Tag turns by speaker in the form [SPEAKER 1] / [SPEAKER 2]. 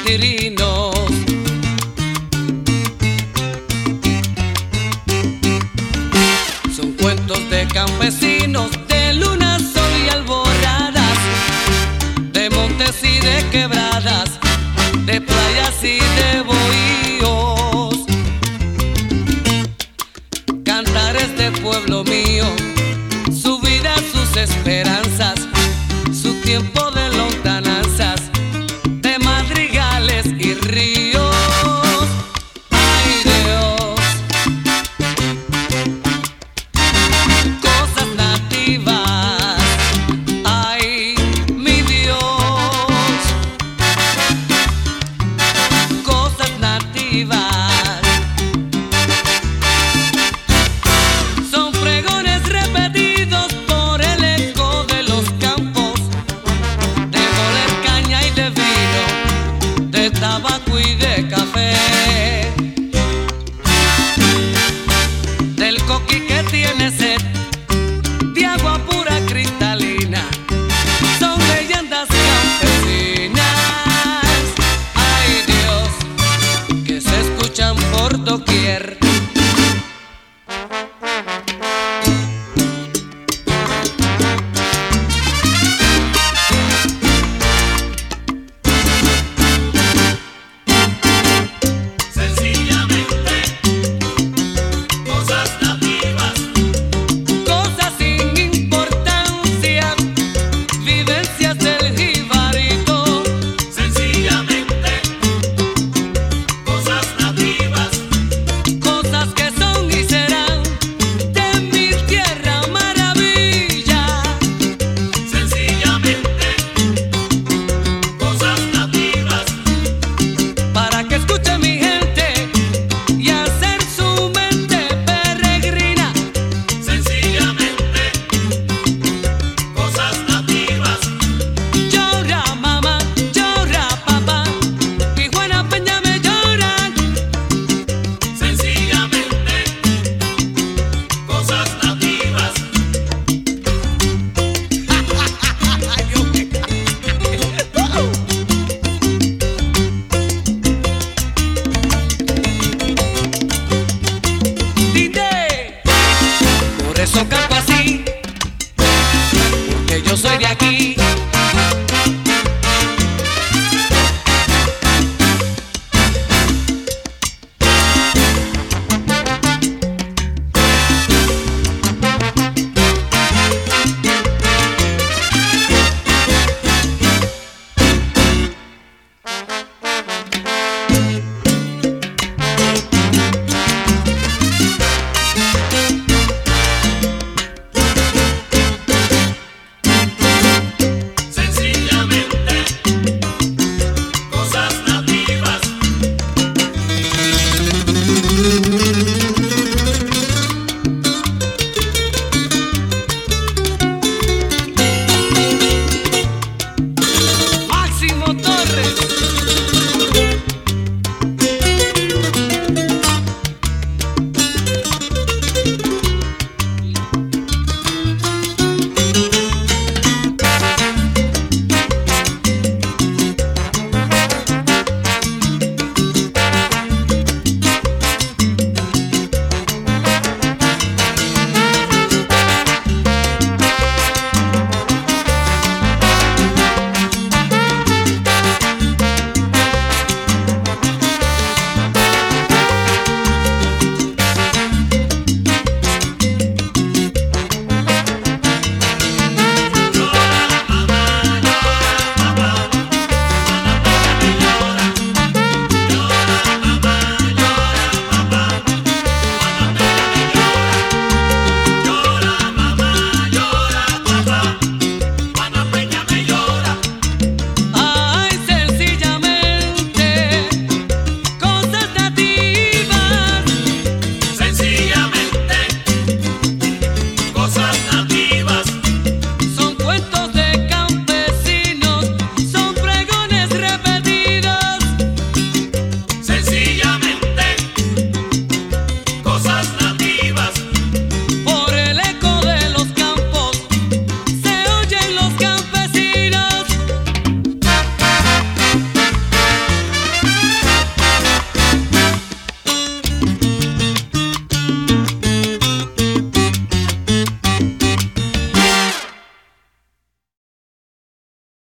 [SPEAKER 1] tirinos. Son cuentos de campesinos, de luna, sol y alboradas, de montes y de quebradas, de playas y de bohíos. Cantares de pueblo mío, su vida, sus esperanzas, su tiempo de lontananzas, de madrigales y ríos. Ay Dios, cosas nativas. Ay mi Dios, cosas nativas. Son pregones repetidos por el eco de los campos, de moler caña y de vino, de tabaco y de café, del coqui que tiene sed de agua pura cristalina. Son leyendas campesinas. Ay Dios, que se escuchan por doquier. Cosas sin importancia, vivencias del jibarito.
[SPEAKER 2] Cosas nativas,
[SPEAKER 1] Cosas que son y serán de mi tierra maravilla.
[SPEAKER 2] sencillamente, cosas nativas,
[SPEAKER 1] Para que escuche mi gente y hacer su mente peregrina.
[SPEAKER 2] sencillamente, cosas nativas,
[SPEAKER 1] Llora mamá, llora papá, y Juana Peña me lloran.
[SPEAKER 2] sencillamente, cosas nativas,
[SPEAKER 1] Ay, Dios mío. Dinde, por eso canto así, porque yo soy de aquí.